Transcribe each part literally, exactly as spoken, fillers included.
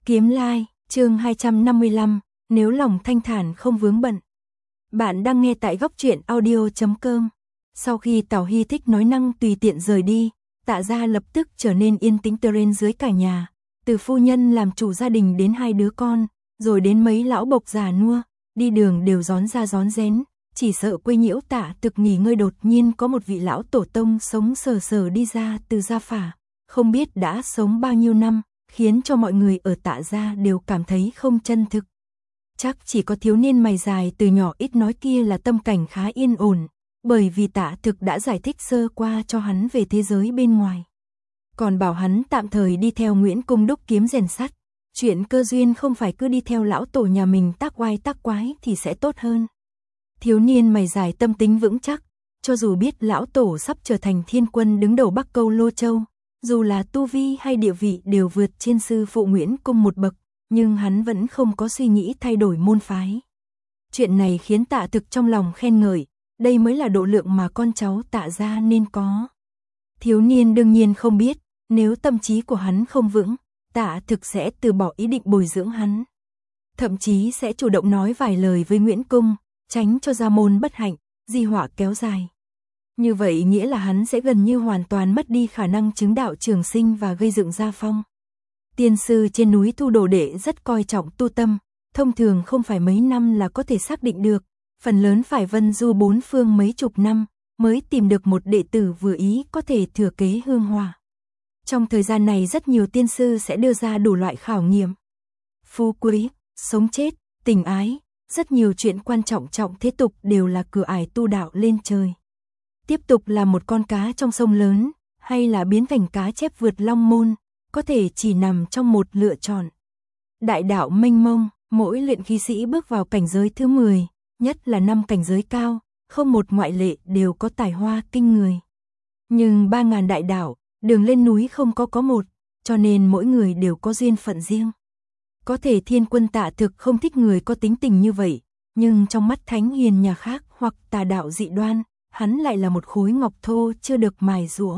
Kiếm Lai, chương hai trăm năm mươi lăm, nếu lòng thanh thản không vướng bận. Bạn đang nghe tại góc truyện audio chấm com. Sau khi Tào Hy Thích nói năng tùy tiện rời đi, Tạ gia lập tức trở nên yên tĩnh trên dưới cả nhà, từ phu nhân làm chủ gia đình đến hai đứa con, rồi đến mấy lão bộc già nua, đi đường đều rón ra rón rén, chỉ sợ quấy nhiễu Tạ Thực nghỉ ngơi đột nhiên có một vị lão tổ tông sống sờ sờ đi ra từ gia phả, không biết đã sống bao nhiêu năm, khiến cho mọi người ở Tạ gia đều cảm thấy không chân thực. Chắc chỉ có thiếu niên mày dài từ nhỏ ít nói kia là tâm cảnh khá yên ổn, bởi vì Tạ Thực đã giải thích sơ qua cho hắn về thế giới bên ngoài. Còn bảo hắn tạm thời đi theo Nguyễn Cung đúc kiếm rèn sắt, chuyện cơ duyên không phải cứ đi theo lão tổ nhà mình tác oai tác quái thì sẽ tốt hơn. Thiếu niên mày dài tâm tính vững chắc, cho dù biết lão tổ sắp trở thành thiên quân đứng đầu Bắc Câu Lô Châu, dù là tu vi hay địa vị đều vượt trên sư phụ Nguyễn Cung một bậc, nhưng hắn vẫn không có suy nghĩ thay đổi môn phái. Chuyện này khiến Tạ Thực trong lòng khen ngợi, đây mới là độ lượng mà con cháu Tạ gia nên có. Thiếu niên đương nhiên không biết, nếu tâm trí của hắn không vững, Tạ Thực sẽ từ bỏ ý định bồi dưỡng hắn. Thậm chí sẽ chủ động nói vài lời với Nguyễn Cung, tránh cho gia môn bất hạnh, di họa kéo dài. Như vậy nghĩa là hắn sẽ gần như hoàn toàn mất đi khả năng chứng đạo trường sinh và gây dựng gia phong. Tiên sư trên núi thu đồ đệ rất coi trọng tu tâm, thông thường không phải mấy năm là có thể xác định được, phần lớn phải vân du bốn phương mấy chục năm, mới tìm được một đệ tử vừa ý có thể thừa kế hương hỏa. Trong thời gian này rất nhiều tiên sư sẽ đưa ra đủ loại khảo nghiệm. Phú quý, sống chết, tình ái, rất nhiều chuyện quan trọng trọng thế tục đều là cửa ải tu đạo lên trời. Tiếp tục là một con cá trong sông lớn, hay là biến thành cá chép vượt long môn, có thể chỉ nằm trong một lựa chọn. Đại đạo mênh mông, mỗi luyện khí sĩ bước vào cảnh giới thứ mười, nhất là năm cảnh giới cao, không một ngoại lệ đều có tài hoa kinh người. Nhưng ba ngàn đại đạo, đường lên núi không có có một, cho nên mỗi người đều có duyên phận riêng. Có thể thiên quân Tạ Thực không thích người có tính tình như vậy, nhưng trong mắt thánh hiền nhà khác hoặc tà đạo dị đoan, hắn lại là một khối ngọc thô chưa được mài giũa.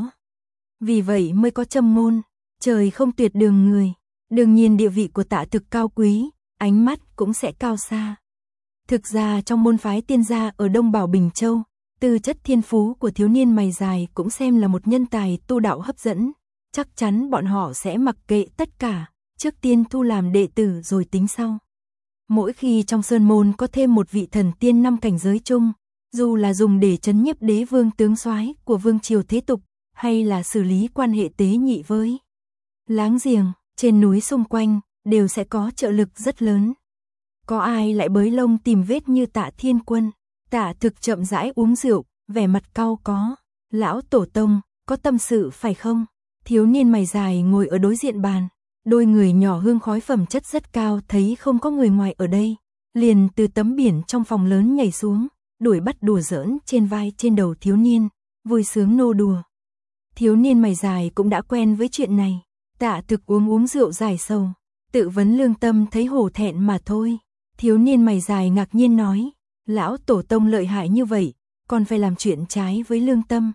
Vì vậy mới có châm ngôn, trời không tuyệt đường người. Đương nhiên địa vị của Tạ Thực cao quý, ánh mắt cũng sẽ cao xa. Thực ra trong môn phái tiên gia ở Đông Bảo Bình Châu, tư chất thiên phú của thiếu niên mày dài cũng xem là một nhân tài tu đạo hấp dẫn. Chắc chắn bọn họ sẽ mặc kệ tất cả, trước tiên thu làm đệ tử rồi tính sau. Mỗi khi trong sơn môn có thêm một vị thần tiên năm cảnh giới chung, dù là dùng để trấn nhiếp đế vương tướng soái của vương triều thế tục, hay là xử lý quan hệ tế nhị với láng giềng, trên núi xung quanh, đều sẽ có trợ lực rất lớn. Có ai lại bới lông tìm vết như Tạ Thiên Quân? Tạ Thực chậm rãi uống rượu, vẻ mặt cau có. Lão tổ tông, có tâm sự phải không? Thiếu niên mày dài ngồi ở đối diện bàn, đôi người nhỏ hương khói phẩm chất rất cao, thấy không có người ngoài ở đây, liền từ tấm biển trong phòng lớn nhảy xuống, đuổi bắt đùa giỡn trên vai trên đầu thiếu niên, vui sướng nô đùa. Thiếu niên mày dài cũng đã quen với chuyện này. Tạ Thực uống uống rượu giải sầu, tự vấn lương tâm thấy hổ thẹn mà thôi. Thiếu niên mày dài ngạc nhiên nói, lão tổ tông lợi hại như vậy, còn phải làm chuyện trái với lương tâm.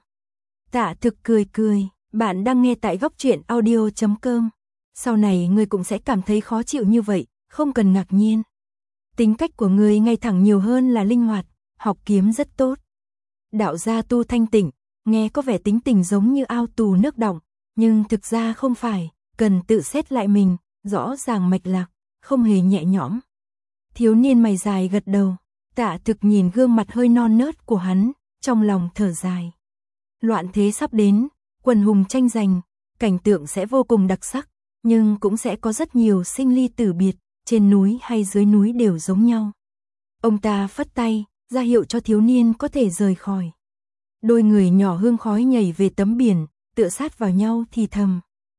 Tạ Thực cười cười, bạn đang nghe tại góc truyện audio chấm com. Sau này ngươi cũng sẽ cảm thấy khó chịu như vậy, không cần ngạc nhiên. Tính cách của ngươi ngay thẳng nhiều hơn là linh hoạt, học kiếm rất tốt. Đạo gia tu thanh tịnh, nghe có vẻ tính tình giống như ao tù nước đọng, nhưng thực ra không phải, cần tự xét lại mình, rõ ràng mạch lạc, không hề nhẹ nhõm. Thiếu niên mày dài gật đầu, Tạ Thực nhìn gương mặt hơi non nớt của hắn, trong lòng thở dài. Loạn thế sắp đến, quần hùng tranh giành, cảnh tượng sẽ vô cùng đặc sắc, nhưng cũng sẽ có rất nhiều sinh ly tử biệt, trên núi hay dưới núi đều giống nhau. Ông ta phất tay, ra hiệu cho thiếu niên có thể rời khỏi. Đôi người nhỏ hương khói nhảy về tấm biển, tựa sát vào nhau thì thầm.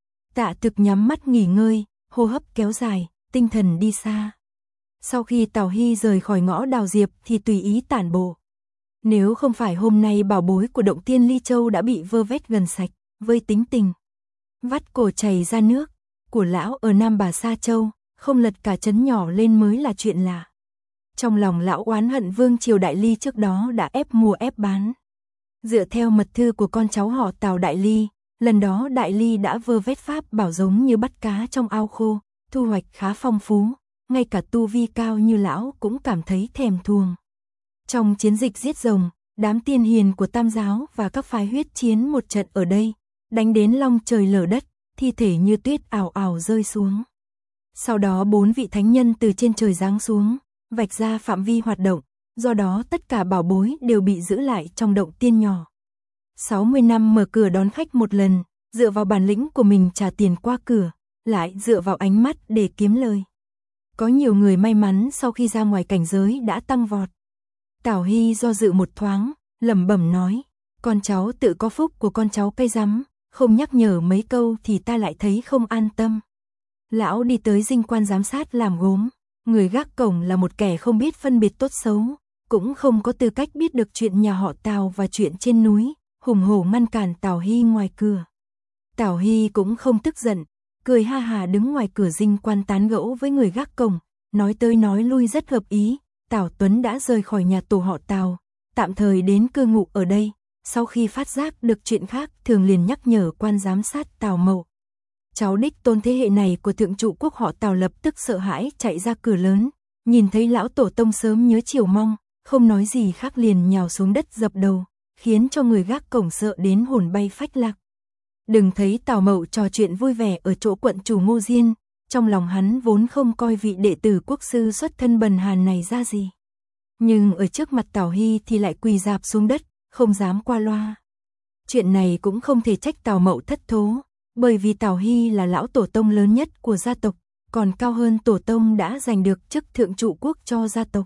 Tạ Thực nhắm mắt nghỉ ngơi, hô hấp kéo dài, tinh thần đi xa. Sau khi Tào Hy rời khỏi ngõ Đào Diệp thì tùy ý tản bộ. Nếu không phải hôm nay bảo bối của động tiên Ly Châu đã bị vơ vét gần sạch, với tính tình vắt cổ chảy ra nước của lão ở Nam Bà Sa Châu, không lật cả trấn nhỏ lên mới là chuyện lạ. Trong lòng lão oán hận vương triều Đại Ly trước đó đã ép mua ép bán. Dựa theo mật thư của con cháu họ Tào Đại Ly, lần đó Đại Ly đã vơ vét pháp bảo giống như bắt cá trong ao khô, thu hoạch khá phong phú, ngay cả tu vi cao như lão cũng cảm thấy thèm thuồng. Trong chiến dịch giết rồng, đám tiên hiền của Tam giáo và các phái huyết chiến một trận ở đây, đánh đến long trời lở đất, thi thể như tuyết ào ào rơi xuống. Sau đó bốn vị thánh nhân từ trên trời giáng xuống, vạch ra phạm vi hoạt động, do đó tất cả bảo bối đều bị giữ lại trong động tiên nhỏ. sáu mươi năm mở cửa đón khách một lần, dựa vào bản lĩnh của mình trả tiền qua cửa, lại dựa vào ánh mắt để kiếm lời. Có nhiều người may mắn sau khi ra ngoài cảnh giới đã tăng vọt. Tào Hy do dự một thoáng, lẩm bẩm nói, con cháu tự có phúc của con cháu cây rắm, không nhắc nhở mấy câu thì ta lại thấy không an tâm. Lão đi tới dinh quan giám sát làm gốm, người gác cổng là một kẻ không biết phân biệt tốt xấu, cũng không có tư cách biết được chuyện nhà họ Tào và chuyện trên núi, hùng hổ ngăn cản Tào Hy ngoài cửa. Tào Hy cũng không tức giận, cười ha hà đứng ngoài cửa dinh quan tán gẫu với người gác cổng, nói tới nói lui rất hợp ý. Tào Tuấn đã rời khỏi nhà tổ họ Tào, tạm thời đến cư ngụ ở đây, sau khi phát giác được chuyện khác thường liền nhắc nhở quan giám sát Tào Mậu. Cháu đích tôn thế hệ này của thượng trụ quốc họ Tào lập tức sợ hãi chạy ra cửa lớn, nhìn thấy lão tổ tông sớm nhớ chiều mong, không nói gì khác liền nhào xuống đất dập đầu, khiến cho người gác cổng sợ đến hồn bay phách lạc. Đừng thấy Tào Mậu trò chuyện vui vẻ ở chỗ quận chủ Ngô Diên, trong lòng hắn vốn không coi vị đệ tử quốc sư xuất thân bần hàn này ra gì. Nhưng ở trước mặt Tào Hy thì lại quỳ rạp xuống đất, không dám qua loa. Chuyện này cũng không thể trách Tào Mậu thất thố, bởi vì Tào Hy là lão tổ tông lớn nhất của gia tộc, còn cao hơn tổ tông đã giành được chức thượng trụ quốc cho gia tộc.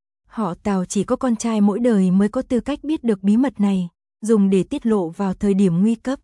Họ Tào chỉ có con trai mỗi đời mới có tư cách biết được bí mật này, dùng để tiết lộ vào thời điểm nguy cấp.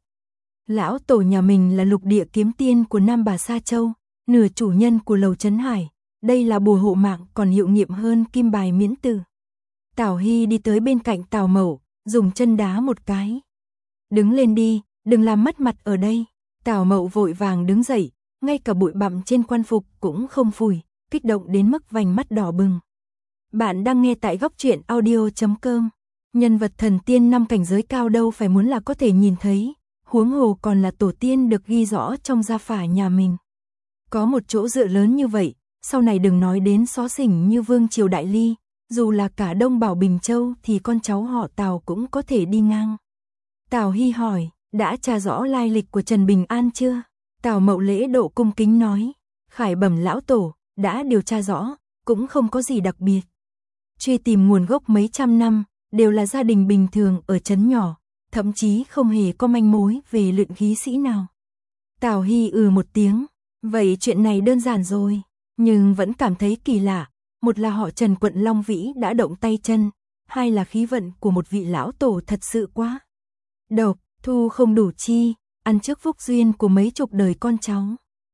Lão tổ nhà mình là lục địa kiếm tiên của Nam Bà Sa Châu, nửa chủ nhân của Lầu Trấn Hải, đây là bùa hộ mạng còn hiệu nghiệm hơn kim bài miễn tử. Tào Hy đi tới bên cạnh Tào Mậu, dùng chân đá một cái. Đứng lên đi, đừng làm mất mặt ở đây. Tào Mậu vội vàng đứng dậy, ngay cả bụi bặm trên quan phục cũng không phủi, kích động đến mức vành mắt đỏ bừng. Bạn đang nghe tại góc truyện audio chấm com. Nhân vật thần tiên năm cảnh giới cao đâu phải muốn là có thể nhìn thấy, huống hồ còn là tổ tiên được ghi rõ trong gia phả nhà mình. Có một chỗ dựa lớn như vậy, sau này đừng nói đến xó xỉnh như Vương Triều Đại Ly, dù là cả Đông Bảo Bình Châu thì con cháu họ Tào cũng có thể đi ngang. Tào Hy hỏi, đã tra rõ lai lịch của Trần Bình An chưa? Tào Mậu lễ độ cung kính nói, khải bẩm lão tổ, đã điều tra rõ, cũng không có gì đặc biệt. Truy tìm nguồn gốc mấy trăm năm, đều là gia đình bình thường ở trấn nhỏ, thậm chí không hề có manh mối về luyện khí sĩ nào. Tào Hy ừ một tiếng, vậy chuyện này đơn giản rồi, nhưng vẫn cảm thấy kỳ lạ, một là họ Trần quận Long Vĩ đã động tay chân, hai là khí vận của một vị lão tổ thật sự quá độc, thu không đủ chi, ăn trước phúc duyên của mấy chục đời con cháu.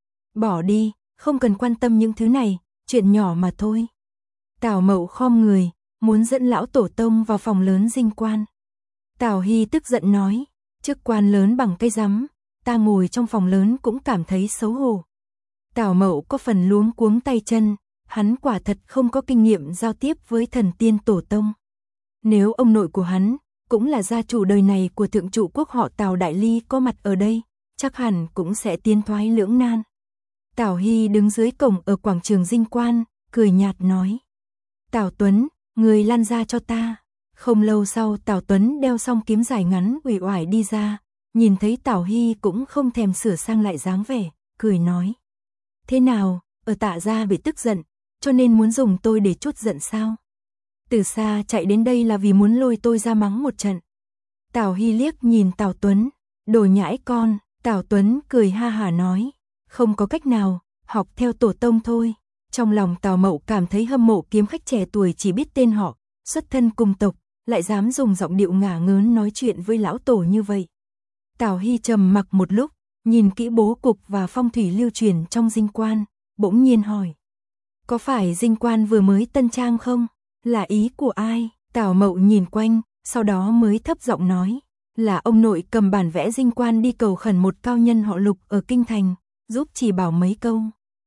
Bỏ đi, không cần quan tâm những thứ này, chuyện nhỏ mà thôi. Tào Mậu khom người, muốn dẫn lão tổ tông vào phòng lớn dinh quan. Tào Hy tức giận nói, chức quan lớn bằng cây rắm, ta ngồi trong phòng lớn cũng cảm thấy xấu hổ. Tào Mậu có phần luống cuống tay chân, hắn quả thật không có kinh nghiệm giao tiếp với thần tiên tổ tông. Nếu ông nội của hắn, cũng là gia chủ đời này của thượng trụ quốc họ Tào Đại Ly có mặt ở đây, chắc hẳn cũng sẽ tiến thoái lưỡng nan. Tào Hy đứng dưới cổng ở quảng trường dinh quan, cười nhạt nói, Tào Tuấn, người lăn ra cho ta. Không lâu sau Tào Tuấn đeo xong kiếm dài ngắn uể oải đi ra, nhìn thấy Tào Hy cũng không thèm sửa sang lại dáng vẻ, cười nói, thế nào, ở Tạ gia bị tức giận, cho nên muốn dùng tôi để chút giận sao? Từ xa chạy đến đây là vì muốn lôi tôi ra mắng một trận. Tào Hy liếc nhìn Tào Tuấn, đồ nhãi con. Tào Tuấn cười ha hả nói, không có cách nào, học theo tổ tông thôi. Trong lòng Tào Mậu cảm thấy hâm mộ kiếm khách trẻ tuổi chỉ biết tên họ, xuất thân cùng tộc, lại dám dùng giọng điệu ngả ngớn nói chuyện với lão tổ như vậy. Tào Hy trầm mặc một lúc, nhìn kỹ bố cục và phong thủy lưu truyền trong dinh quan, bỗng nhiên hỏi, có phải dinh quan vừa mới tân trang không? Là ý của ai? Tào Mậu nhìn quanh, sau đó mới thấp giọng nói, là ông nội cầm bản vẽ dinh quan đi cầu khẩn một cao nhân họ Lục ở Kinh Thành, giúp chỉ bảo mấy câu.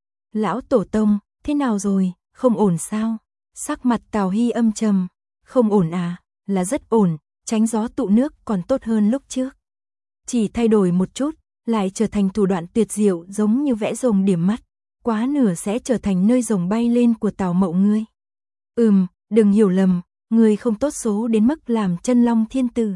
Lão tổ tông, thế nào rồi, không ổn sao? Sắc mặt Tào Hy âm trầm, không ổn à, là rất ổn, tránh gió tụ nước còn tốt hơn lúc trước. Chỉ thay đổi một chút, lại trở thành thủ đoạn tuyệt diệu giống như vẽ rồng điểm mắt. quá nửa sẽ trở thành nơi rồng bay lên của Tào Mậu ngươi. Ừm, đừng hiểu lầm, ngươi không tốt số đến mức làm chân long thiên tử.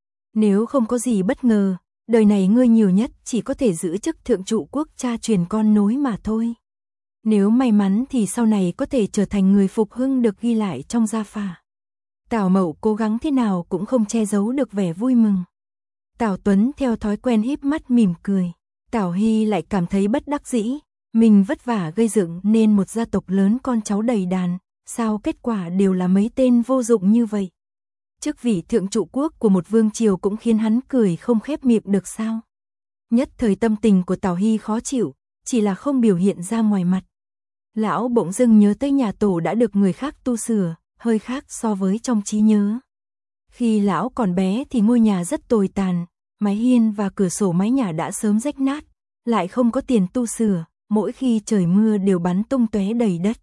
Nếu không có gì bất ngờ, đời này ngươi nhiều nhất chỉ có thể giữ chức thượng trụ quốc cha truyền con nối mà thôi. Nếu may mắn thì sau này có thể trở thành người phục hưng được ghi lại trong gia phả. Tào Mậu cố gắng thế nào cũng không che giấu được vẻ vui mừng. Tào Tuấn theo thói quen híp mắt mỉm cười. Tào Hy lại cảm thấy bất đắc dĩ. Mình vất vả gây dựng nên một gia tộc lớn con cháu đầy đàn. Sao kết quả đều là mấy tên vô dụng như vậy? Chức vị thượng trụ quốc của một vương triều cũng khiến hắn cười không khép miệng được sao? Nhất thời tâm tình của Tào Hy khó chịu, chỉ là không biểu hiện ra ngoài mặt. Lão bỗng dưng nhớ tới nhà tổ đã được người khác tu sửa, hơi khác so với trong trí nhớ. Khi lão còn bé thì ngôi nhà rất tồi tàn, mái hiên và cửa sổ mái nhà đã sớm rách nát, lại không có tiền tu sửa, mỗi khi trời mưa đều bắn tung tóe đầy đất.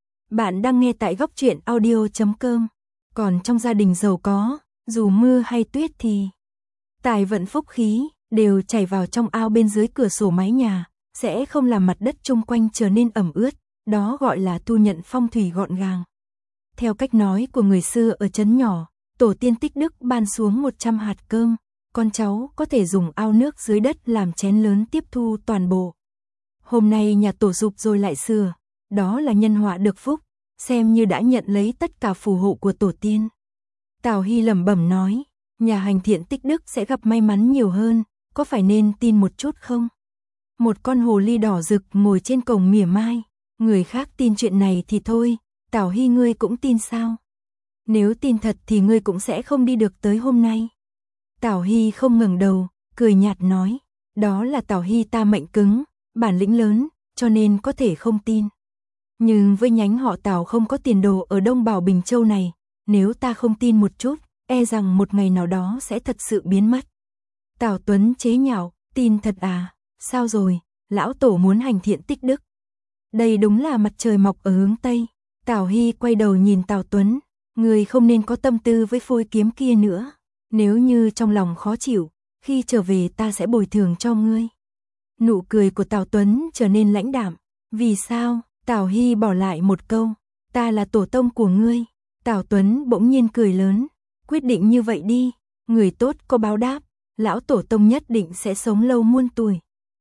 Bạn đang nghe tại góc truyện audio chấm com. Còn trong gia đình giàu có, dù mưa hay tuyết thì tài vận phúc khí đều chảy vào trong ao bên dưới cửa sổ mái nhà, sẽ không làm mặt đất chung quanh trở nên ẩm ướt, đó gọi là thu nhận phong thủy gọn gàng. Theo cách nói của người xưa ở trấn nhỏ, tổ tiên tích đức ban xuống một trăm hạt cơm, con cháu có thể dùng ao nước dưới đất làm chén lớn tiếp thu toàn bộ. Hôm nay nhà tổ sụp rồi lại sửa, đó là nhân họa được phúc, xem như đã nhận lấy tất cả phù hộ của tổ tiên. Tào Hy lẩm bẩm nói, nhà hành thiện tích đức sẽ gặp may mắn nhiều hơn, có phải nên tin một chút không? Một con hồ ly đỏ rực ngồi trên cổng mỉa mai, người khác tin chuyện này thì thôi, Tào Hy ngươi cũng tin sao? Nếu tin thật thì ngươi cũng sẽ không đi được tới hôm nay. Tào Hy không ngẩng đầu, cười nhạt nói, đó là Tào Hy ta mệnh cứng, bản lĩnh lớn, cho nên có thể không tin. Nhưng với nhánh họ Tào không có tiền đồ ở Đông Bảo Bình Châu này, nếu ta không tin một chút, e rằng một ngày nào đó sẽ thật sự biến mất. Tào Tuấn chế nhạo, tin thật à, sao rồi, lão tổ muốn hành thiện tích đức. Đây đúng là mặt trời mọc ở hướng Tây. Tào Hy quay đầu nhìn Tào Tuấn, người không nên có tâm tư với phôi kiếm kia nữa. Nếu như trong lòng khó chịu, khi trở về ta sẽ bồi thường cho ngươi. Nụ cười của Tào Tuấn trở nên lãnh đạm. Vì sao? Tào Hy bỏ lại một câu, ta là tổ tông của ngươi. Tào Tuấn bỗng nhiên cười lớn, quyết định như vậy đi, người tốt có báo đáp, lão tổ tông nhất định sẽ sống lâu muôn tuổi.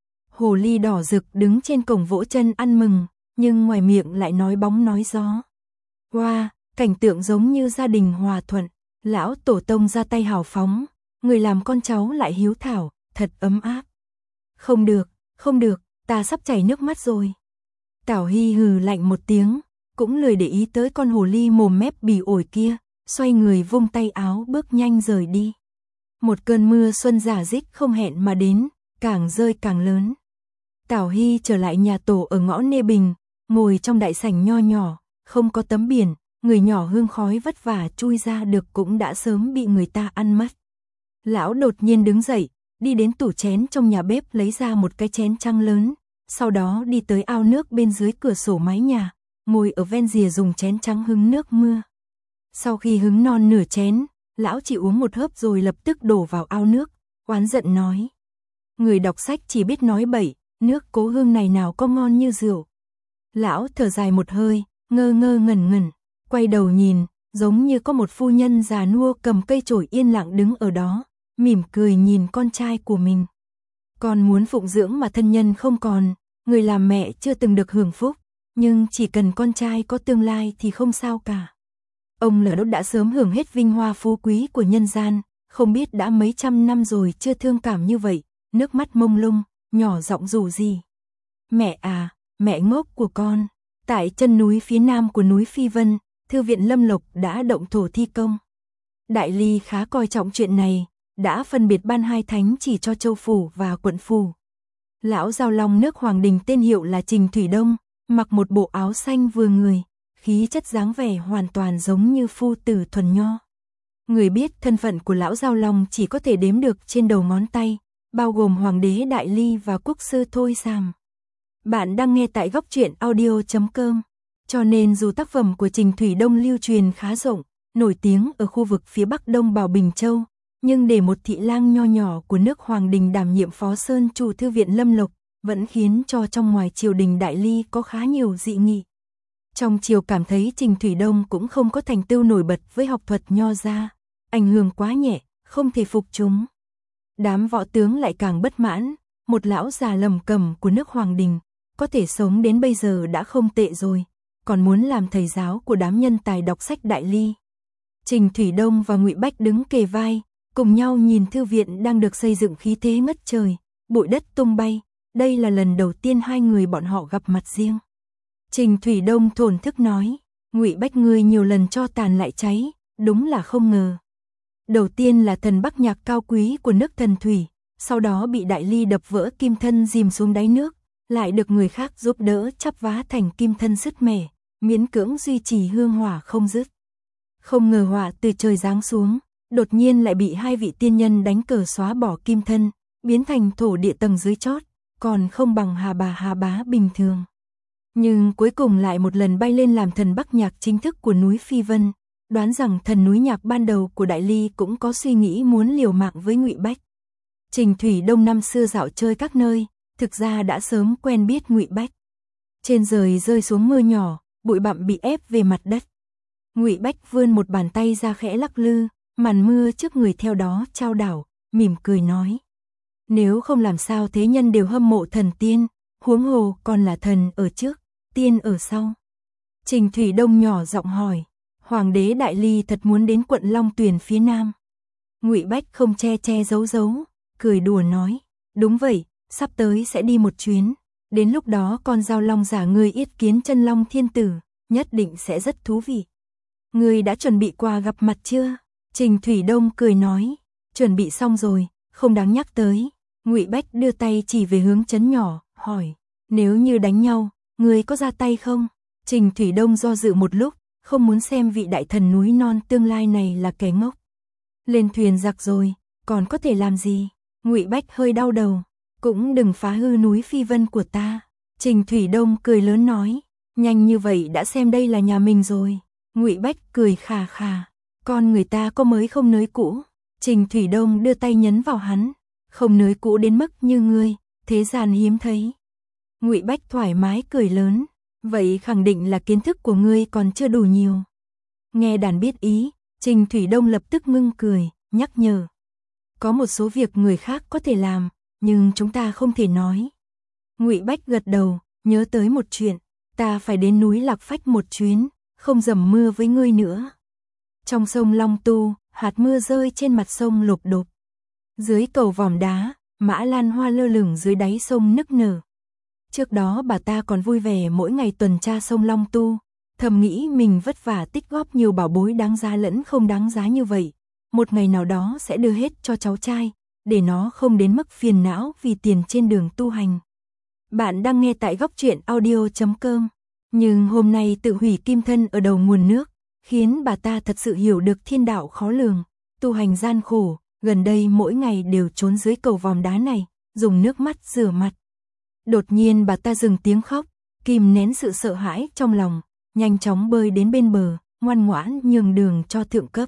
Hồ ly đỏ rực đứng trên cổng vỗ chân ăn mừng, nhưng ngoài miệng lại nói bóng nói gió. Wow, cảnh tượng giống như gia đình hòa thuận, lão tổ tông ra tay hào phóng, người làm con cháu lại hiếu thảo, thật ấm áp. Không được, không được, ta sắp chảy nước mắt rồi. Tào Hy hừ lạnh một tiếng, cũng lười để ý tới con hồ ly mồm mép bỉ ổi kia, xoay người vung tay áo bước nhanh rời đi. Một cơn mưa xuân rả rích không hẹn mà đến, càng rơi càng lớn. Tào Hy trở lại nhà tổ ở ngõ Nê Bình, ngồi trong đại sảnh nho nhỏ, không có tấm biển, người nhỏ hương khói vất vả chui ra được cũng đã sớm bị người ta ăn mất. Lão đột nhiên đứng dậy, đi đến tủ chén trong nhà bếp lấy ra một cái chén trăng lớn, sau đó đi tới ao nước bên dưới cửa sổ mái nhà, ngồi ở ven rìa dùng chén trắng hứng nước mưa. Sau khi hứng non nửa chén, lão chỉ uống một hớp rồi lập tức đổ vào ao nước, oán giận nói. Người đọc sách chỉ biết nói bậy, nước Cố Hương này nào có ngon như rượu. Lão thở dài một hơi, ngơ ngơ ngẩn ngẩn, quay đầu nhìn, giống như có một phu nhân già nua cầm cây chổi yên lặng đứng ở đó, mỉm cười nhìn con trai của mình. Con muốn phụng dưỡng mà thân nhân không còn, người làm mẹ chưa từng được hưởng phúc, nhưng chỉ cần con trai có tương lai thì không sao cả. Ông Lỡ Đốt đã sớm hưởng hết vinh hoa phú quý của nhân gian, không biết đã mấy trăm năm rồi chưa thương cảm như vậy, nước mắt mông lung, nhỏ giọng rủ gì. Mẹ à, mẹ ngốc của con, tại chân núi phía nam của núi Phi Vân, Thư viện Lâm Lộc đã động thổ thi công. Đại Ly khá coi trọng chuyện này, đã phân biệt ban hai thánh chỉ cho châu phủ và quận phủ. Lão giao long nước Hoàng Đình tên hiệu là Trình Thủy Đông, mặc một bộ áo xanh vừa người, khí chất dáng vẻ hoàn toàn giống như phu tử thuần nho. Người biết thân phận của lão giao long chỉ có thể đếm được trên đầu ngón tay, bao gồm Hoàng đế Đại Ly và quốc sư Thôi Sàm. Bạn đang nghe tại góc truyện audio chấm com, cho nên dù tác phẩm của Trình Thủy Đông lưu truyền khá rộng, nổi tiếng ở khu vực phía Bắc Đông Bảo Bình Châu, nhưng để một thị lang nho nhỏ của nước Hoàng Đình đảm nhiệm phó sơn chủ Thư viện Lâm Lộc, vẫn khiến cho trong ngoài triều đình Đại Ly có khá nhiều dị nghị. Trong triều cảm thấy Trình Thủy Đông cũng không có thành tựu nổi bật với học thuật nho gia, ảnh hưởng quá nhẹ, không thể phục chúng. Đám võ tướng lại càng bất mãn, một lão già lầm cầm của nước Hoàng Đình, có thể sống đến bây giờ đã không tệ rồi, còn muốn làm thầy giáo của đám nhân tài đọc sách Đại Ly. Trình Thủy Đông và Ngụy Bách đứng kề vai, cùng nhau nhìn thư viện đang được xây dựng khí thế ngất trời, bụi đất tung bay, đây là lần đầu tiên hai người bọn họ gặp mặt riêng. Trình Thủy Đông thổn thức nói, Ngụy Bách ngươi nhiều lần cho tàn lại cháy, đúng là không ngờ. Đầu tiên là thần Bắc Nhạc cao quý của nước Thần Thủy, sau đó bị Đại Ly đập vỡ kim thân dìm xuống đáy nước, lại được người khác giúp đỡ chắp vá thành kim thân sứt mẻ, miễn cưỡng duy trì hương hỏa không dứt. Không ngờ hỏa từ trời giáng xuống, đột nhiên lại bị hai vị tiên nhân đánh cờ xóa bỏ kim thân, biến thành thổ địa tầng dưới chót, còn không bằng Hà Bà Hà Bá bình thường. Nhưng cuối cùng lại một lần bay lên làm thần Bắc Nhạc chính thức của núi Phi Vân, đoán rằng thần núi nhạc ban đầu của Đại Ly cũng có suy nghĩ muốn liều mạng với Ngụy Bách. Trình Thủy Đông năm xưa dạo chơi các nơi, thực ra đã sớm quen biết Ngụy Bách. Trên trời rơi xuống mưa nhỏ, bụi bặm bị ép về mặt đất. Ngụy Bách vươn một bàn tay ra khẽ lắc lư, màn mưa trước người theo đó trao đảo, mỉm cười nói. Nếu không làm sao thế nhân đều hâm mộ thần tiên, huống hồ còn là thần ở trước, tiên ở sau. Trình Thủy Đông nhỏ giọng hỏi, Hoàng đế Đại Ly thật muốn đến quận Long Tuyền phía nam. Ngụy Bách không che che giấu giấu, cười đùa nói, đúng vậy, sắp tới sẽ đi một chuyến, đến lúc đó con giao long giả ngươi yết kiến chân long thiên tử, nhất định sẽ rất thú vị. Ngươi đã chuẩn bị quà gặp mặt chưa? Trình Thủy Đông cười nói, chuẩn bị xong rồi, không đáng nhắc tới. Ngụy Bách đưa tay chỉ về hướng trấn nhỏ, hỏi, nếu như đánh nhau, ngươi có ra tay không? Trình Thủy Đông do dự một lúc, không muốn xem vị đại thần núi non tương lai này là kẻ ngốc. Lên thuyền giặc rồi, còn có thể làm gì? Ngụy Bách hơi đau đầu, cũng đừng phá hư núi Phi Vân của ta. Trình Thủy Đông cười lớn nói, nhanh như vậy đã xem đây là nhà mình rồi. Ngụy Bách cười khà khà, con người ta có mới không nới cũ. Trình Thủy Đông đưa tay nhấn vào hắn, không nới cũ đến mức như ngươi, thế gian hiếm thấy. Ngụy Bách thoải mái cười lớn, vậy khẳng định là kiến thức của ngươi còn chưa đủ nhiều. Nghe đàn biết ý, Trình Thủy Đông lập tức ngưng cười, nhắc nhở. Có một số việc người khác có thể làm, nhưng chúng ta không thể nói. Ngụy Bách gật đầu, nhớ tới một chuyện, ta phải đến núi Lạc Phách một chuyến, không dầm mưa với ngươi nữa. Trong sông Long Tu, hạt mưa rơi trên mặt sông lộp độp. Dưới cầu vòm đá, mã lan hoa lơ lửng dưới đáy sông nức nở. Trước đó bà ta còn vui vẻ mỗi ngày tuần tra sông Long Tu, thầm nghĩ mình vất vả tích góp nhiều bảo bối đáng giá lẫn không đáng giá như vậy. Một ngày nào đó sẽ đưa hết cho cháu trai, để nó không đến mức phiền não vì tiền trên đường tu hành. Bạn đang nghe tại góc truyện audio chấm com. Nhưng hôm nay tự hủy kim thân ở đầu nguồn nước, khiến bà ta thật sự hiểu được thiên đạo khó lường, tu hành gian khổ, gần đây mỗi ngày đều trốn dưới cầu vòm đá này, dùng nước mắt rửa mặt. Đột nhiên bà ta dừng tiếng khóc, kìm nén sự sợ hãi trong lòng, nhanh chóng bơi đến bên bờ, ngoan ngoãn nhường đường cho thượng cấp.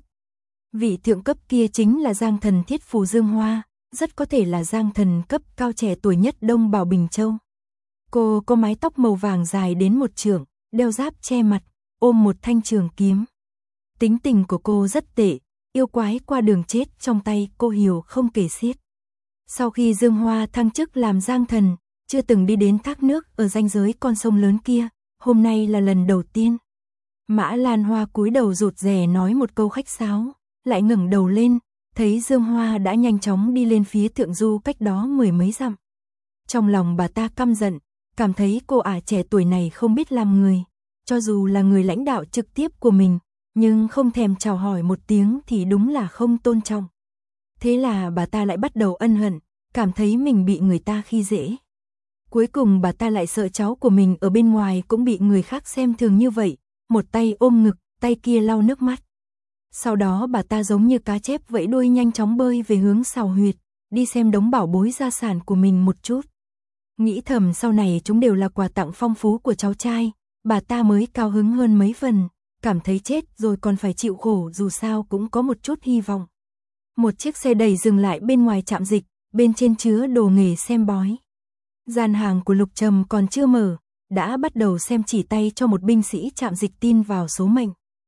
Vị thượng cấp kia chính là Giang thần Thiết Phù Dương Hoa, rất có thể là Giang thần cấp cao trẻ tuổi nhất Đông Bảo Bình Châu. Cô có mái tóc màu vàng dài đến một trượng, đeo giáp che mặt, ôm một thanh trường kiếm. Tính tình của cô rất tệ, yêu quái qua đường chết trong tay cô hiểu không kể xiết. Sau khi Dương Hoa thăng chức làm Giang thần, chưa từng đi đến thác nước ở ranh giới con sông lớn kia, hôm nay là lần đầu tiên. Mã Lan Hoa cúi đầu rụt rè nói một câu khách sáo, lại ngẩng đầu lên, thấy Dương Hoa đã nhanh chóng đi lên phía thượng du cách đó mười mấy dặm. Trong lòng bà ta căm giận, cảm thấy cô ả trẻ tuổi này không biết làm người, cho dù là người lãnh đạo trực tiếp của mình, nhưng không thèm chào hỏi một tiếng thì đúng là không tôn trọng. Thế là bà ta lại bắt đầu ân hận, cảm thấy mình bị người ta khi dễ. Cuối cùng bà ta lại sợ cháu của mình ở bên ngoài cũng bị người khác xem thường như vậy, một tay ôm ngực, tay kia lau nước mắt. Sau đó bà ta giống như cá chép vẫy đuôi nhanh chóng bơi về hướng Sào Huyệt, đi xem đống bảo bối gia sản của mình một chút. Nghĩ thầm sau này chúng đều là quà tặng phong phú của cháu trai, bà ta mới cao hứng hơn mấy phần, cảm thấy chết rồi còn phải chịu khổ dù sao cũng có một chút hy vọng. Một chiếc xe đẩy dừng lại bên ngoài trạm dịch, bên trên chứa đồ nghề xem bói. Gian hàng của Lục Trầm còn chưa mở, đã bắt đầu xem chỉ tay cho một binh sĩ chạm dịch tin vào số mệnh.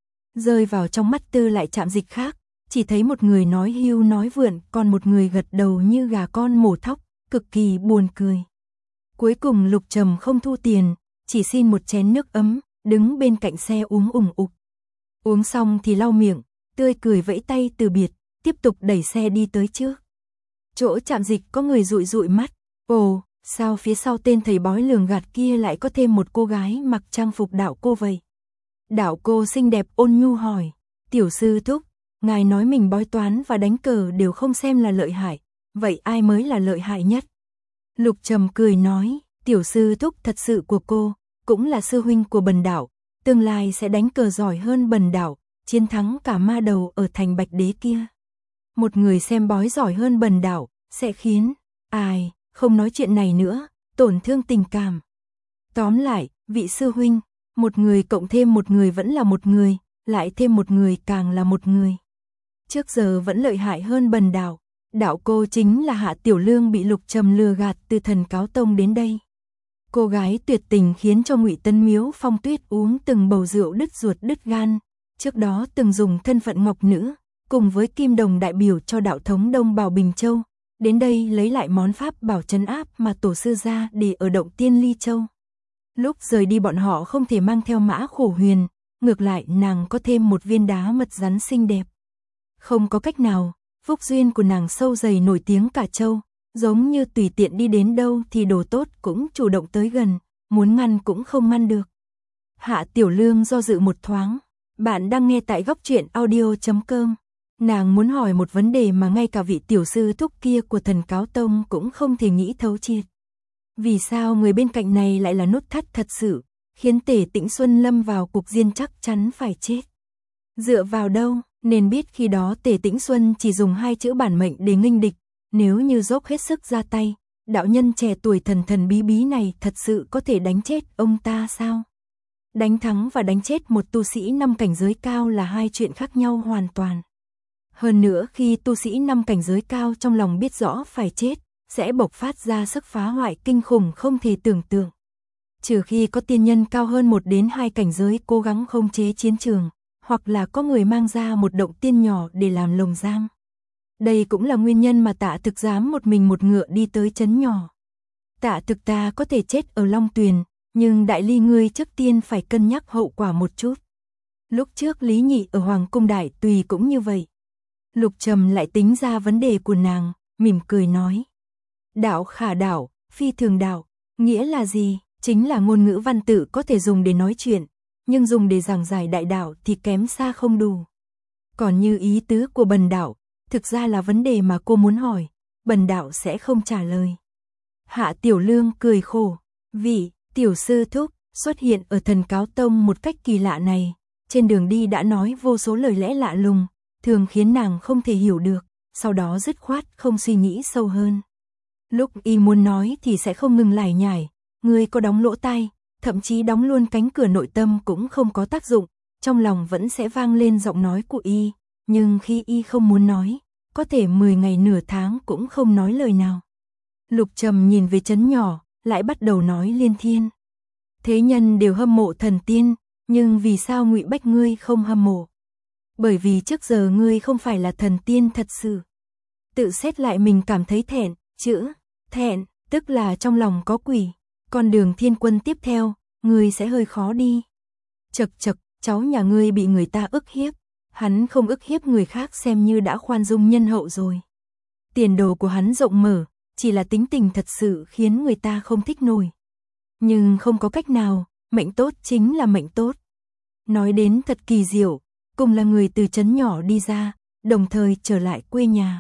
Rơi vào trong mắt Tư Lại chạm dịch khác, chỉ thấy một người nói hưu nói vượn, còn một người gật đầu như gà con mổ thóc, cực kỳ buồn cười. Cuối cùng Lục Trầm không thu tiền, chỉ xin một chén nước ấm, đứng bên cạnh xe uống ủng ục. Uống xong thì lau miệng, tươi cười vẫy tay từ biệt, tiếp tục đẩy xe đi tới trước. Chỗ chạm dịch có người dụi dụi mắt, ồ, sao phía sau tên thầy bói lường gạt kia lại có thêm một cô gái mặc trang phục đạo cô vậy? Đạo cô xinh đẹp ôn nhu hỏi, tiểu sư thúc, ngài nói mình bói toán và đánh cờ đều không xem là lợi hại, vậy ai mới là lợi hại nhất? Lục Trầm cười nói, tiểu sư thúc thật sự của cô, cũng là sư huynh của Bần đạo, tương lai sẽ đánh cờ giỏi hơn Bần đạo, chiến thắng cả ma đầu ở thành Bạch Đế kia. Một người xem bói giỏi hơn Bần đạo, sẽ khiến, ai, không nói chuyện này nữa, tổn thương tình cảm. Tóm lại, vị sư huynh, một người cộng thêm một người vẫn là một người, lại thêm một người càng là một người. Trước giờ vẫn lợi hại hơn Bần đạo. Đạo cô chính là Hạ Tiểu Lương bị Lục Trầm lừa gạt từ Thần Cáo Tông đến đây. Cô gái tuyệt tình khiến cho Ngụy Tân Miếu Phong Tuyết uống từng bầu rượu đứt ruột đứt gan, trước đó từng dùng thân phận ngọc nữ, cùng với Kim Đồng đại biểu cho đạo thống Đông Bảo Bình Châu, đến đây lấy lại món pháp bảo trấn áp mà tổ sư ra để ở động Tiên Ly Châu. Lúc rời đi bọn họ không thể mang theo Mã Khổ Huyền, ngược lại nàng có thêm một viên đá mật rắn xinh đẹp. Không có cách nào, phúc duyên của nàng sâu dày nổi tiếng cả châu, giống như tùy tiện đi đến đâu thì đồ tốt cũng chủ động tới gần, muốn ngăn cũng không ngăn được. Hạ Tiểu Lương do dự một thoáng, bạn đang nghe tại góc truyện audio chấm com. Nàng muốn hỏi một vấn đề mà ngay cả vị tiểu sư thúc kia của Thần Cáo Tông cũng không thể nghĩ thấu triệt. Vì sao người bên cạnh này lại là nút thắt thật sự, khiến Tề Tĩnh Xuân lâm vào cục diên chắc chắn phải chết? Dựa vào đâu? Nên biết khi đó Tề Tĩnh Xuân chỉ dùng hai chữ bản mệnh để nghênh địch, nếu như dốc hết sức ra tay, đạo nhân trẻ tuổi thần thần bí bí này thật sự có thể đánh chết ông ta sao? Đánh thắng và đánh chết một tu sĩ năm cảnh giới cao là hai chuyện khác nhau hoàn toàn. Hơn nữa khi tu sĩ năm cảnh giới cao trong lòng biết rõ phải chết, sẽ bộc phát ra sức phá hoại kinh khủng không thể tưởng tượng. Trừ khi có tiên nhân cao hơn một đến hai cảnh giới cố gắng khống chế chiến trường, hoặc là có người mang ra một động tiên nhỏ để làm lồng giam. Đây cũng là nguyên nhân mà Tạ Thực dám một mình một ngựa đi tới trấn nhỏ. Tạ Thực ta có thể chết ở Long Tuyền, nhưng Đại Ly ngươi trước tiên phải cân nhắc hậu quả một chút. Lúc trước Lý Nhị ở Hoàng Cung Đại Tùy cũng như vậy. Lục Trầm lại tính ra vấn đề của nàng, mỉm cười nói. Đạo khả đạo, phi thường đạo, nghĩa là gì? Chính là ngôn ngữ văn tự có thể dùng để nói chuyện, nhưng dùng để giảng giải đại đạo thì kém xa không đủ. Còn như ý tứ của Bần đạo, thực ra là vấn đề mà cô muốn hỏi, Bần đạo sẽ không trả lời. Hạ Tiểu Lương cười khổ, vị tiểu sư thúc xuất hiện ở Thần Cáo Tông một cách kỳ lạ này, trên đường đi đã nói vô số lời lẽ lạ lùng, thường khiến nàng không thể hiểu được, sau đó dứt khoát không suy nghĩ sâu hơn. Lúc y muốn nói thì sẽ không ngừng lải nhải, người có đóng lỗ tai, thậm chí đóng luôn cánh cửa nội tâm cũng không có tác dụng, trong lòng vẫn sẽ vang lên giọng nói của y, nhưng khi y không muốn nói, có thể mười ngày nửa tháng cũng không nói lời nào. Lục Trầm nhìn về trấn nhỏ, lại bắt đầu nói liên thiên. Thế nhân đều hâm mộ thần tiên, nhưng vì sao Ngụy Bách ngươi không hâm mộ? Bởi vì trước giờ ngươi không phải là thần tiên thật sự. Tự xét lại mình cảm thấy thẹn, chữ thẹn, tức là trong lòng có quỷ. Con đường thiên quân tiếp theo, ngươi sẽ hơi khó đi. Chật chật, cháu nhà ngươi bị người ta ức hiếp, hắn không ức hiếp người khác xem như đã khoan dung nhân hậu rồi. Tiền đồ của hắn rộng mở, chỉ là tính tình thật sự khiến người ta không thích nổi. Nhưng không có cách nào, mệnh tốt chính là mệnh tốt. Nói đến thật kỳ diệu, cùng là người từ trấn nhỏ đi ra, đồng thời trở lại quê nhà.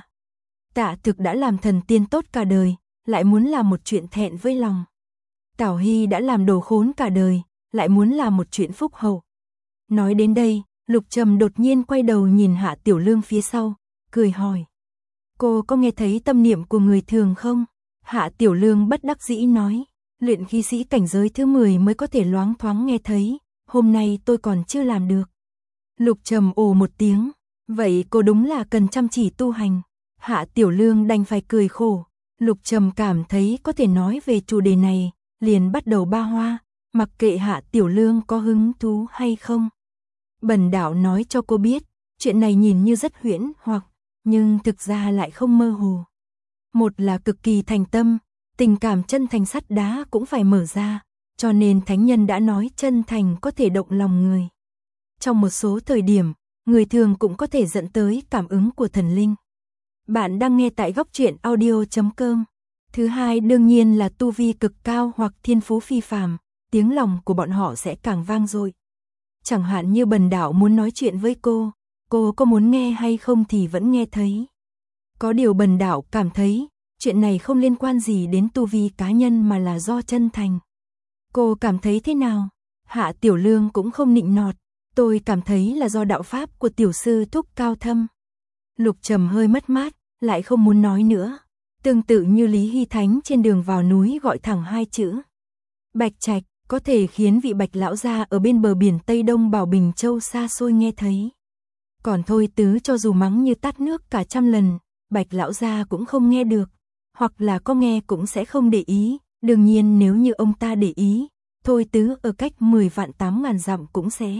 Tạ Thực đã làm thần tiên tốt cả đời, lại muốn làm một chuyện thẹn với lòng. Tảo Hy đã làm đồ khốn cả đời, lại muốn làm một chuyện phúc hậu. Nói đến đây, Lục Trầm đột nhiên quay đầu nhìn Hạ Tiểu Lương phía sau, cười hỏi. Cô có nghe thấy tâm niệm của người thường không? Hạ Tiểu Lương bất đắc dĩ nói, luyện khí sĩ cảnh giới thứ mười mới có thể loáng thoáng nghe thấy, hôm nay tôi còn chưa làm được. Lục Trầm ồ một tiếng, vậy cô đúng là cần chăm chỉ tu hành. Hạ Tiểu Lương đành phải cười khổ, Lục Trầm cảm thấy có thể nói về chủ đề này, liền bắt đầu ba hoa, mặc kệ Hạ Tiểu Lương có hứng thú hay không. Bần đạo nói cho cô biết, chuyện này nhìn như rất huyễn hoặc, nhưng thực ra lại không mơ hồ. Một là cực kỳ thành tâm, tình cảm chân thành sắt đá cũng phải mở ra, cho nên thánh nhân đã nói chân thành có thể động lòng người. Trong một số thời điểm, người thường cũng có thể dẫn tới cảm ứng của thần linh. Bạn đang nghe tại góc truyện audio chấm com. Thứ hai đương nhiên là tu vi cực cao hoặc thiên phú phi phàm, tiếng lòng của bọn họ sẽ càng vang dội. Chẳng hạn như bần đạo muốn nói chuyện với cô, cô có muốn nghe hay không thì vẫn nghe thấy. Có điều bần đạo cảm thấy, chuyện này không liên quan gì đến tu vi cá nhân mà là do chân thành. Cô cảm thấy thế nào? Hạ Tiểu Lương cũng không nịnh nọt, tôi cảm thấy là do đạo pháp của tiểu sư thúc cao thâm. Lục Trầm hơi mất mát, lại không muốn nói nữa. Tương tự như Lý Hy Thánh trên đường vào núi gọi thẳng hai chữ Bạch Trạch, có thể khiến vị Bạch lão gia ở bên bờ biển Tây Đông Bảo Bình Châu xa xôi nghe thấy. Còn Thôi Tứ cho dù mắng như tát nước cả trăm lần, Bạch lão gia cũng không nghe được, hoặc là có nghe cũng sẽ không để ý. Đương nhiên nếu như ông ta để ý, Thôi Tứ ở cách mười vạn tám ngàn dặm cũng sẽ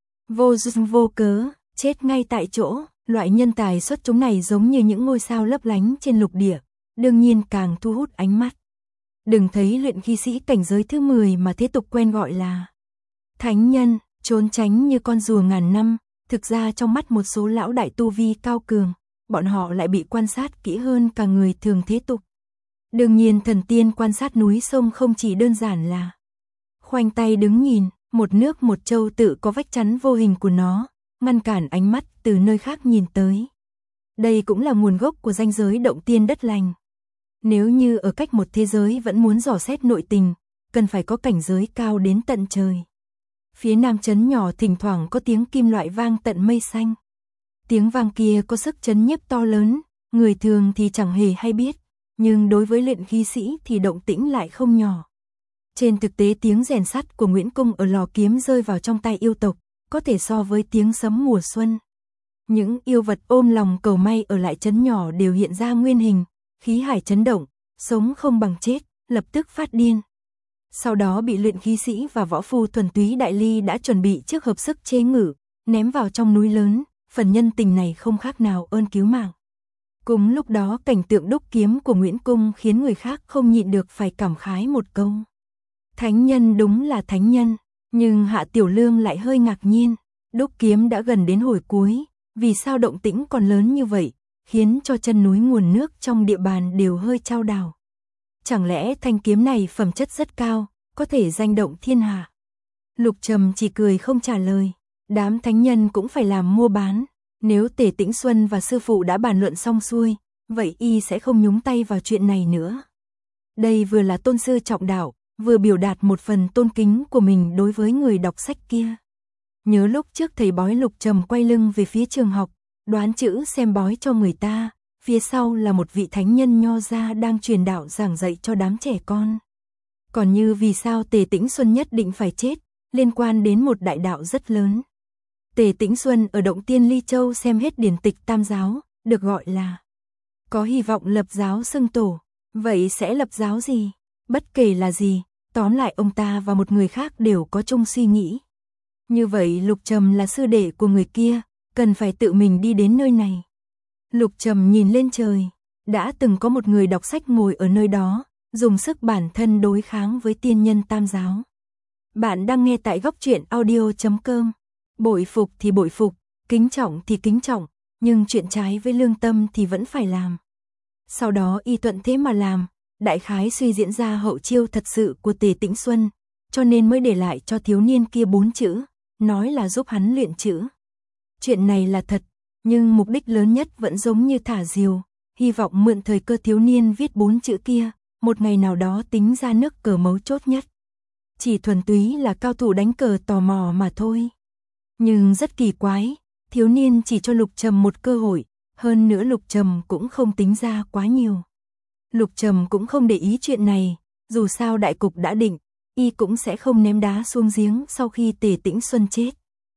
vô duyên vô cớ chết ngay tại chỗ. Loại nhân tài xuất chúng này giống như những ngôi sao lấp lánh trên lục địa, đương nhiên càng thu hút ánh mắt. Đừng thấy luyện khí sĩ cảnh giới thứ mười mà thế tục quen gọi là thánh nhân, trốn tránh như con rùa ngàn năm, thực ra trong mắt một số lão đại tu vi cao cường, bọn họ lại bị quan sát kỹ hơn cả người thường thế tục. Đương nhiên thần tiên quan sát núi sông không chỉ đơn giản là khoanh tay đứng nhìn, một nước một châu tự có vách chắn vô hình của nó, ngăn cản ánh mắt từ nơi khác nhìn tới. Đây cũng là nguồn gốc của ranh giới động tiên đất lành. Nếu như ở cách một thế giới vẫn muốn dò xét nội tình, cần phải có cảnh giới cao đến tận trời. Phía nam trấn nhỏ thỉnh thoảng có tiếng kim loại vang tận mây xanh. Tiếng vang kia có sức chấn nhiếp to lớn, người thường thì chẳng hề hay biết, nhưng đối với luyện khí sĩ thì động tĩnh lại không nhỏ. Trên thực tế tiếng rèn sắt của Nguyễn Cung ở lò kiếm rơi vào trong tay yêu tộc, có thể so với tiếng sấm mùa xuân. Những yêu vật ôm lòng cầu may ở lại trấn nhỏ đều hiện ra nguyên hình, khí hải chấn động, sống không bằng chết, lập tức phát điên. Sau đó bị luyện khí sĩ và võ phu thuần túy đại ly đã chuẩn bị trước hợp sức chế ngự, ném vào trong núi lớn, phần nhân tình này không khác nào ơn cứu mạng. Cùng lúc đó cảnh tượng đúc kiếm của Nguyễn Cung khiến người khác không nhịn được phải cảm khái một câu. Thánh nhân đúng là thánh nhân, nhưng Hạ Tiểu Lương lại hơi ngạc nhiên, đúc kiếm đã gần đến hồi cuối, vì sao động tĩnh còn lớn như vậy, khiến cho chân núi nguồn nước trong địa bàn đều hơi chao đảo. Chẳng lẽ thanh kiếm này phẩm chất rất cao, có thể danh động thiên hạ? Lục Trầm chỉ cười không trả lời, đám thánh nhân cũng phải làm mua bán, nếu Tề Tĩnh Xuân và sư phụ đã bàn luận xong xuôi, vậy y sẽ không nhúng tay vào chuyện này nữa. Đây vừa là tôn sư trọng đạo, vừa biểu đạt một phần tôn kính của mình đối với người đọc sách kia. Nhớ lúc trước thầy bói Lục Trầm quay lưng về phía trường học, đoán chữ xem bói cho người ta, phía sau là một vị thánh nhân nho gia đang truyền đạo giảng dạy cho đám trẻ con. Còn như vì sao Tề Tĩnh Xuân nhất định phải chết, liên quan đến một đại đạo rất lớn. Tề Tĩnh Xuân ở Động Tiên Ly Châu xem hết điển tịch Tam giáo, được gọi là có hy vọng lập giáo xưng tổ, vậy sẽ lập giáo gì? Bất kể là gì, tóm lại ông ta và một người khác đều có chung suy nghĩ. Như vậy Lục Trầm là sư đệ của người kia, cần phải tự mình đi đến nơi này. Lục Trầm nhìn lên trời, đã từng có một người đọc sách ngồi ở nơi đó, dùng sức bản thân đối kháng với tiên nhân Tam giáo. Bạn đang nghe tại góc truyện audio chấm com. Bội phục thì bội phục, kính trọng thì kính trọng, nhưng chuyện trái với lương tâm thì vẫn phải làm. Sau đó y thuận thế mà làm, đại khái suy diễn ra hậu chiêu thật sự của Tề Tĩnh Xuân, cho nên mới để lại cho thiếu niên kia bốn chữ, nói là giúp hắn luyện chữ. Chuyện này là thật, nhưng mục đích lớn nhất vẫn giống như thả diều, hy vọng mượn thời cơ thiếu niên viết bốn chữ kia, một ngày nào đó tính ra nước cờ mấu chốt nhất. Chỉ thuần túy là cao thủ đánh cờ tò mò mà thôi. Nhưng rất kỳ quái, thiếu niên chỉ cho Lục Trầm một cơ hội, hơn nữa Lục Trầm cũng không tính ra quá nhiều. Lục Trầm cũng không để ý chuyện này, dù sao đại cục đã định, y cũng sẽ không ném đá xuống giếng sau khi Tề Tĩnh Xuân chết.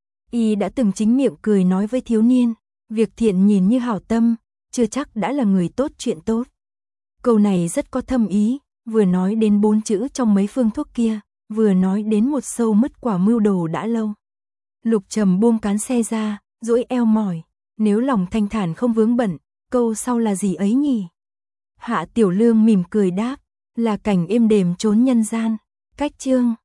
Y đã từng chính miệng cười nói với thiếu niên, việc thiện nhìn như hảo tâm, chưa chắc đã là người tốt chuyện tốt. Câu này rất có thâm ý, vừa nói đến bốn chữ trong mấy phương thuốc kia, vừa nói đến một sâu mất quả mưu đồ đã lâu. Lục Trầm buông cán xe ra, duỗi eo mỏi, nếu lòng thanh thản không vướng bận, câu sau là gì ấy nhỉ? Hạ Tiểu Lương mỉm cười đáp, là cảnh êm đềm chốn nhân gian. Cách chương